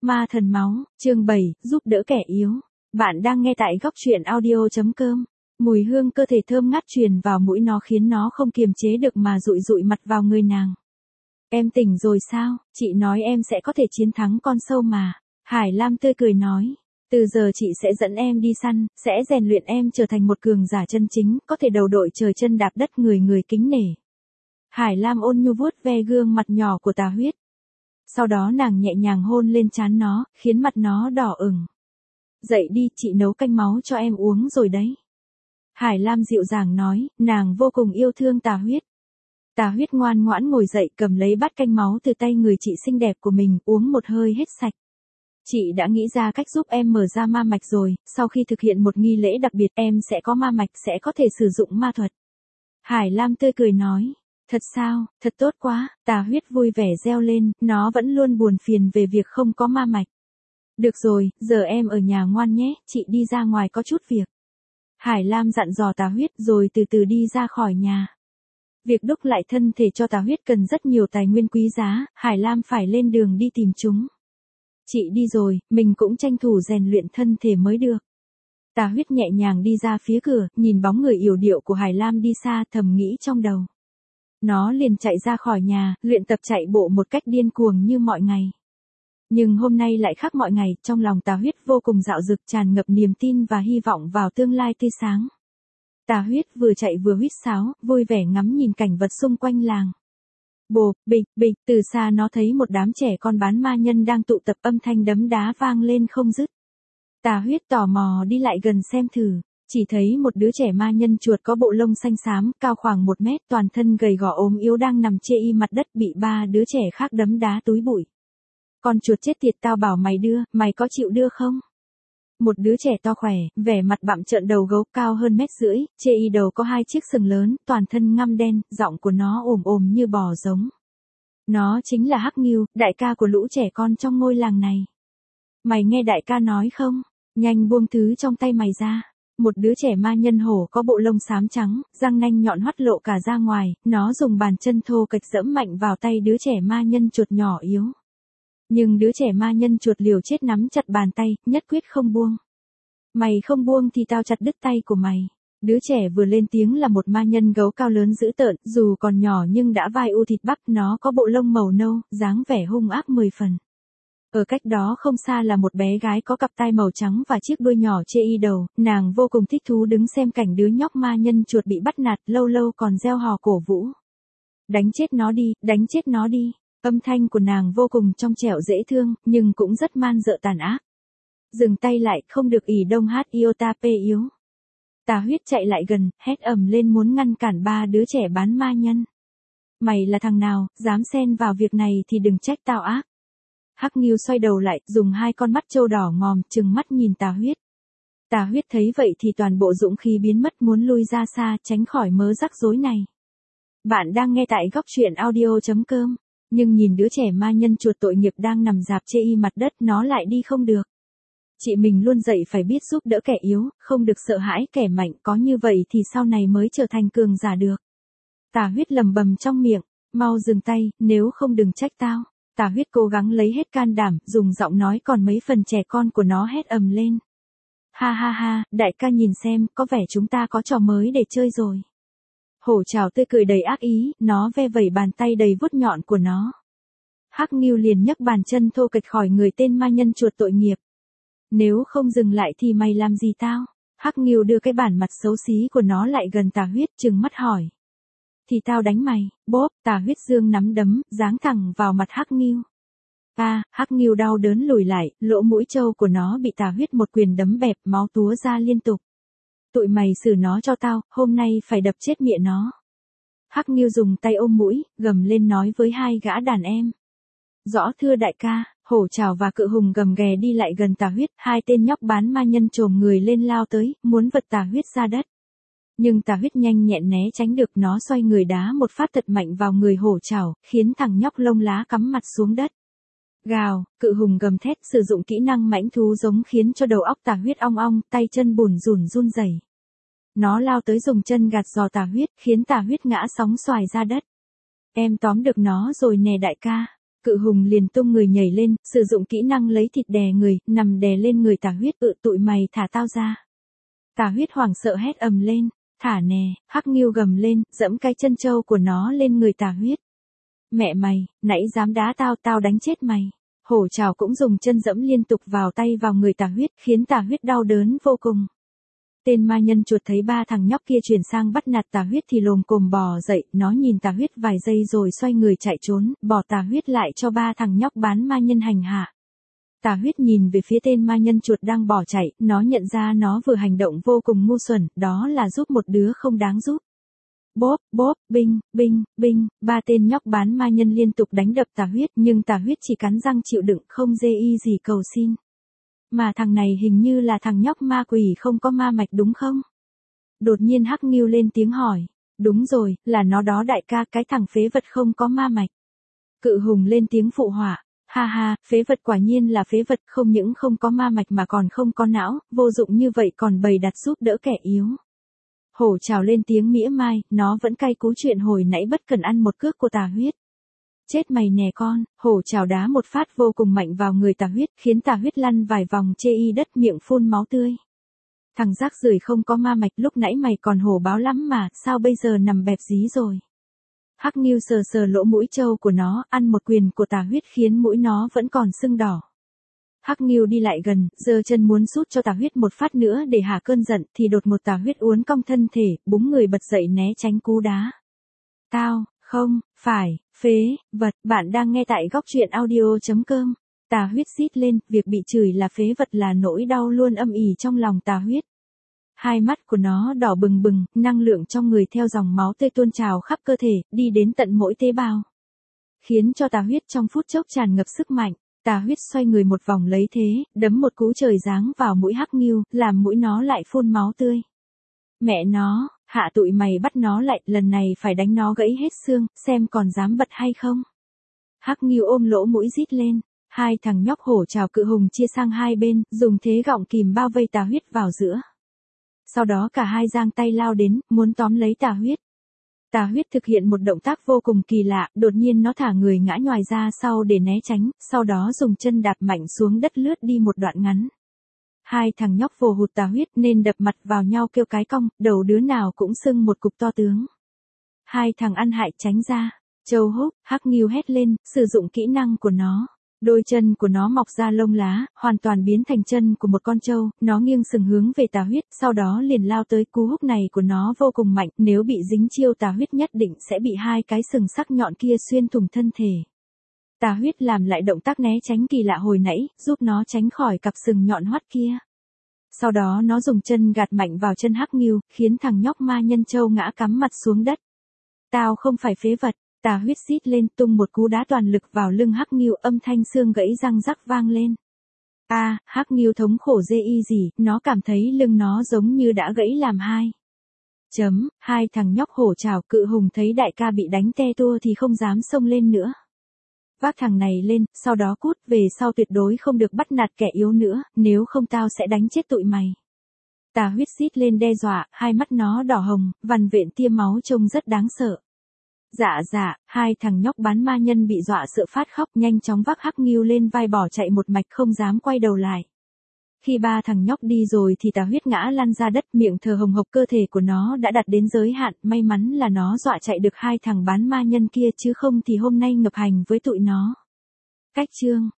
Ma thần máu, chương 7, giúp đỡ kẻ yếu. Bạn đang nghe tại góc truyện audio.com. Mùi hương cơ thể thơm ngát truyền vào mũi nó khiến nó không kiềm chế được mà dụi dụi mặt vào người nàng. Em tỉnh rồi sao, chị nói em sẽ có thể chiến thắng con sâu mà. Hải Lam tươi cười nói. Từ giờ chị sẽ dẫn em đi săn, sẽ rèn luyện em trở thành một cường giả chân chính, có thể đầu đội trời chân đạp đất người người kính nể. Hải Lam ôn nhu vuốt ve gương mặt nhỏ của Tà Huyết. Sau đó nàng nhẹ nhàng hôn lên trán nó, khiến mặt nó đỏ ửng. Dậy đi, chị nấu canh máu cho em uống rồi đấy. Hải Lam dịu dàng nói, nàng vô cùng yêu thương Tà Huyết. Tà Huyết ngoan ngoãn ngồi dậy cầm lấy bát canh máu từ tay người chị xinh đẹp của mình, uống một hơi hết sạch. Chị đã nghĩ ra cách giúp em mở ra ma mạch rồi, sau khi thực hiện một nghi lễ đặc biệt em sẽ có ma mạch, sẽ có thể sử dụng ma thuật. Hải Lam tươi cười nói. Thật sao, thật tốt quá, Tà Huyết vui vẻ reo lên, nó vẫn luôn buồn phiền về việc không có ma mạch. Được rồi, giờ em ở nhà ngoan nhé, chị đi ra ngoài có chút việc. Hải Lam dặn dò Tà Huyết rồi từ từ đi ra khỏi nhà. Việc đúc lại thân thể cho Tà Huyết cần rất nhiều tài nguyên quý giá, Hải Lam phải lên đường đi tìm chúng. Chị đi rồi, mình cũng tranh thủ rèn luyện thân thể mới được. Tà Huyết nhẹ nhàng đi ra phía cửa, nhìn bóng người yểu điệu của Hải Lam đi xa thầm nghĩ trong đầu. Nó liền chạy ra khỏi nhà, luyện tập chạy bộ một cách điên cuồng như mọi ngày. Nhưng hôm nay lại khác mọi ngày, trong lòng Tà Huyết vô cùng dạo dực tràn ngập niềm tin và hy vọng vào tương lai tươi sáng. Tà Huyết vừa chạy vừa huýt sáo, vui vẻ ngắm nhìn cảnh vật xung quanh làng. Bộp, bịch, bịch, từ xa nó thấy một đám trẻ con bán ma nhân đang tụ tập, âm thanh đấm đá vang lên không dứt. Tà Huyết tò mò đi lại gần xem thử. Chỉ thấy một đứa trẻ ma nhân chuột có bộ lông xanh xám, cao khoảng 1 mét, toàn thân gầy gò ốm yếu đang nằm chê y mặt đất bị 3 đứa trẻ khác đấm đá túi bụi. Con chuột chết tiệt, tao bảo mày đưa, mày có chịu đưa không? Một đứa trẻ to khỏe, vẻ mặt bặm trợn, đầu gấu cao hơn 1,5 mét, chê y đầu có 2 chiếc sừng lớn, toàn thân ngăm đen, giọng của nó ồm ồm như bò giống. Nó chính là Hắc Ngưu, đại ca của lũ trẻ con trong ngôi làng này. Mày nghe đại ca nói không? Nhanh buông thứ trong tay mày ra. Một đứa trẻ ma nhân hổ có bộ lông xám trắng, răng nanh nhọn hoắt lộ cả ra ngoài, nó dùng bàn chân thô kệch giẫm mạnh vào tay đứa trẻ ma nhân chuột nhỏ yếu. Nhưng đứa trẻ ma nhân chuột liều chết nắm chặt bàn tay, nhất quyết không buông. Mày không buông thì tao chặt đứt tay của mày. Đứa trẻ vừa lên tiếng là một ma nhân gấu cao lớn dữ tợn, dù còn nhỏ nhưng đã vai u thịt bắp, nó có bộ lông màu nâu, dáng vẻ hung ác 10 phần. Ở cách đó không xa là một bé gái có cặp tai màu trắng và chiếc đuôi nhỏ chê y đầu, nàng vô cùng thích thú đứng xem cảnh đứa nhóc ma nhân chuột bị bắt nạt, lâu lâu còn reo hò cổ vũ. Đánh chết nó đi, đánh chết nó đi. Âm thanh của nàng vô cùng trong trẻo dễ thương, nhưng cũng rất man dợ tàn ác. Dừng tay lại, không được ỉ đông hát iota p yếu. Tà Huyết chạy lại gần, hét ầm lên muốn ngăn cản 3 đứa trẻ bán ma nhân. Mày là thằng nào, dám xen vào việc này thì đừng trách tao ác. Hắc Ngưu xoay đầu lại, dùng 2 con mắt trâu đỏ ngòm, trừng mắt nhìn Tà Huyết. Tà Huyết thấy vậy thì toàn bộ dũng khí biến mất, muốn lui ra xa, tránh khỏi mớ rắc rối này. Bạn đang nghe tại góc truyện audio.com, nhưng nhìn đứa trẻ ma nhân chuột tội nghiệp đang nằm rạp chê y mặt đất, nó lại đi không được. Chị mình luôn dạy phải biết giúp đỡ kẻ yếu, không được sợ hãi kẻ mạnh, có như vậy thì sau này mới trở thành cường giả được. Tà Huyết lầm bầm trong miệng, mau dừng tay, nếu không đừng trách tao. Tà Huyết cố gắng lấy hết can đảm, dùng giọng nói còn mấy phần trẻ con của nó hét ầm lên. Ha ha ha, đại ca nhìn xem, có vẻ chúng ta có trò mới để chơi rồi. Hổ trào tươi cười đầy ác ý, nó ve vẩy bàn tay đầy vuốt nhọn của nó. Hắc Ngưu liền nhấc bàn chân thô kệch khỏi người tên ma nhân chuột tội nghiệp. Nếu không dừng lại thì mày làm gì tao? Hắc Ngưu đưa cái bản mặt xấu xí của nó lại gần Tà Huyết, trừng mắt hỏi. Thì tao đánh mày. Bốp, Tà Huyết giương nắm đấm, giáng thẳng vào mặt Hắc Ngưu. Hắc Ngưu đau đớn lùi lại, lỗ mũi trâu của nó bị Tà Huyết một quyền đấm bẹp, máu túa ra liên tục. Tụi mày xử nó cho tao, hôm nay phải đập chết mẹ nó. Hắc Ngưu dùng tay ôm mũi, gầm lên nói với 2 gã đàn em. Rõ thưa đại ca. Hổ trào và cự hùng gầm ghè đi lại gần Tà Huyết, 2 tên nhóc bán ma nhân chồm người lên lao tới, muốn vật Tà Huyết ra đất. Nhưng Tà Huyết nhanh nhẹn né tránh được, nó xoay người đá một phát thật mạnh vào người hổ trào, khiến thằng nhóc lông lá cắm mặt xuống đất. Gào, cự hùng gầm thét, sử dụng kỹ năng mãnh thú giống khiến cho đầu óc Tà Huyết ong ong, tay chân bủn rủn run rẩy. Nó lao tới dùng chân gạt giò Tà Huyết, khiến Tà Huyết ngã sóng xoài ra đất. Em tóm được nó rồi nè đại ca. Cự hùng liền tung người nhảy lên, sử dụng kỹ năng lấy thịt đè người, nằm đè lên người Tà Huyết. Tụi mày thả tao ra. Tà Huyết hoảng sợ hét ầm lên. Thả nè, Hắc Ngưu gầm lên, dẫm cái chân trâu của nó lên người Tà Huyết. Mẹ mày, nãy dám đá tao, tao đánh chết mày. Hổ Trảo cũng dùng chân dẫm liên tục vào tay vào người Tà Huyết, khiến Tà Huyết đau đớn vô cùng. Tên ma nhân chuột thấy ba thằng nhóc kia chuyển sang bắt nạt Tà Huyết thì lồm cồm bò dậy, nó nhìn Tà Huyết vài giây rồi xoay người chạy trốn, bỏ Tà Huyết lại cho ba thằng nhóc bán ma nhân hành hạ. Tà Huyết nhìn về phía tên ma nhân chuột đang bỏ chạy, nó nhận ra nó vừa hành động vô cùng ngu xuẩn, đó là giúp một đứa không đáng giúp. Bóp, bóp, binh, binh, binh, ba tên nhóc bán ma nhân liên tục đánh đập Tà Huyết, nhưng Tà Huyết chỉ cắn răng chịu đựng, không dê y gì cầu xin. Mà thằng này hình như là thằng nhóc ma quỷ không có ma mạch đúng không? Đột nhiên Hắc Ngưu lên tiếng hỏi. Đúng rồi, là nó đó đại ca, cái thằng phế vật không có ma mạch. Cự hùng lên tiếng phụ họa. Ha ha, phế vật quả nhiên là phế vật, không những không có ma mạch mà còn không có não, vô dụng như vậy còn bày đặt giúp đỡ kẻ yếu. Hổ Trảo lên tiếng mỉa mai, nó vẫn cay cú chuyện hồi nãy bất cần ăn một cước của Tà Huyết. Chết mày nè con, Hổ Trảo đá một phát vô cùng mạnh vào người Tà Huyết, khiến Tà Huyết lăn vài vòng chê y đất, miệng phun máu tươi. Thằng rác rưởi không có ma mạch, lúc nãy mày còn hổ báo lắm mà, sao bây giờ nằm bẹp dí rồi. Hắc Ngưu sờ sờ lỗ mũi trâu của nó, ăn một quyền của Tà Huyết khiến mũi nó vẫn còn sưng đỏ. Hắc Ngưu đi lại gần, giơ chân muốn sút cho Tà Huyết một phát nữa để hạ cơn giận, thì đột một Tà Huyết uốn cong thân thể, búng người bật dậy né tránh cú đá. Tao, không, phải, phế, vật, bạn đang nghe tại góc truyện audio.com. Tà Huyết rít lên, việc bị chửi là phế vật là nỗi đau luôn âm ỉ trong lòng Tà Huyết. Hai mắt của nó đỏ bừng bừng, năng lượng trong người theo dòng máu tươi tuôn trào khắp cơ thể, đi đến tận mỗi tế bào. Khiến cho Tà Huyết trong phút chốc tràn ngập sức mạnh. Tà Huyết xoay người một vòng lấy thế, đấm một cú trời giáng vào mũi Hắc Ngưu, làm mũi nó lại phun máu tươi. Mẹ nó, hạ tụi mày bắt nó lại, lần này phải đánh nó gãy hết xương, xem còn dám bật hay không. Hắc Ngưu ôm lỗ mũi rít lên, hai thằng nhóc Hổ Trảo Cự hùng chia sang hai bên, dùng thế gọng kìm bao vây Tà Huyết vào giữa. Sau đó cả hai giang tay lao đến, muốn tóm lấy Tà Huyết. Tà Huyết thực hiện một động tác vô cùng kỳ lạ, đột nhiên nó thả người ngã nhoài ra sau để né tránh, sau đó dùng chân đạp mạnh xuống đất lướt đi một đoạn ngắn. Hai thằng nhóc vồ hụt Tà Huyết nên đập mặt vào nhau kêu cái cong, đầu đứa nào cũng sưng một cục to tướng. Hai thằng ăn hại tránh ra. Châu Húc, Hắc Ngưu hét lên, sử dụng kỹ năng của nó. Đôi chân của nó mọc ra lông lá, hoàn toàn biến thành chân của một con trâu, nó nghiêng sừng hướng về Tà Huyết, sau đó liền lao tới. Cú húc này của nó vô cùng mạnh, nếu bị dính chiêu Tà Huyết nhất định sẽ bị hai cái sừng sắc nhọn kia xuyên thủng thân thể. Tà Huyết làm lại động tác né tránh kỳ lạ hồi nãy, giúp nó tránh khỏi cặp sừng nhọn hoắt kia. Sau đó nó dùng chân gạt mạnh vào chân Hắc Ngưu, khiến thằng nhóc ma nhân trâu ngã cắm mặt xuống đất. Tao không phải phế vật. Tà Huyết rít lên, tung một cú đá toàn lực vào lưng Hắc Ngưu, âm thanh xương gãy răng rắc vang lên. Hắc Ngưu thống khổ dê y gì, nó cảm thấy lưng nó giống như đã gãy làm hai. Hai thằng nhóc Hổ Trảo Cự hùng thấy đại ca bị đánh te tua thì không dám xông lên nữa. Vác thằng này lên, sau đó cút về sau, tuyệt đối không được bắt nạt kẻ yếu nữa, nếu không tao sẽ đánh chết tụi mày. Tà Huyết rít lên đe dọa, hai mắt nó đỏ hồng, vằn vện tia máu trông rất đáng sợ. Dạ, hai thằng nhóc bán ma nhân bị dọa sợ phát khóc, nhanh chóng vác Hắc Ngưu lên vai bỏ chạy một mạch, không dám quay đầu lại. Khi ba thằng nhóc đi rồi thì Tà Huyết ngã lăn ra đất, miệng thở hồng hộc, cơ thể của nó đã đạt đến giới hạn, may mắn là nó dọa chạy được hai thằng bán ma nhân kia, chứ không thì hôm nay ngập hành với tụi nó. Cách chương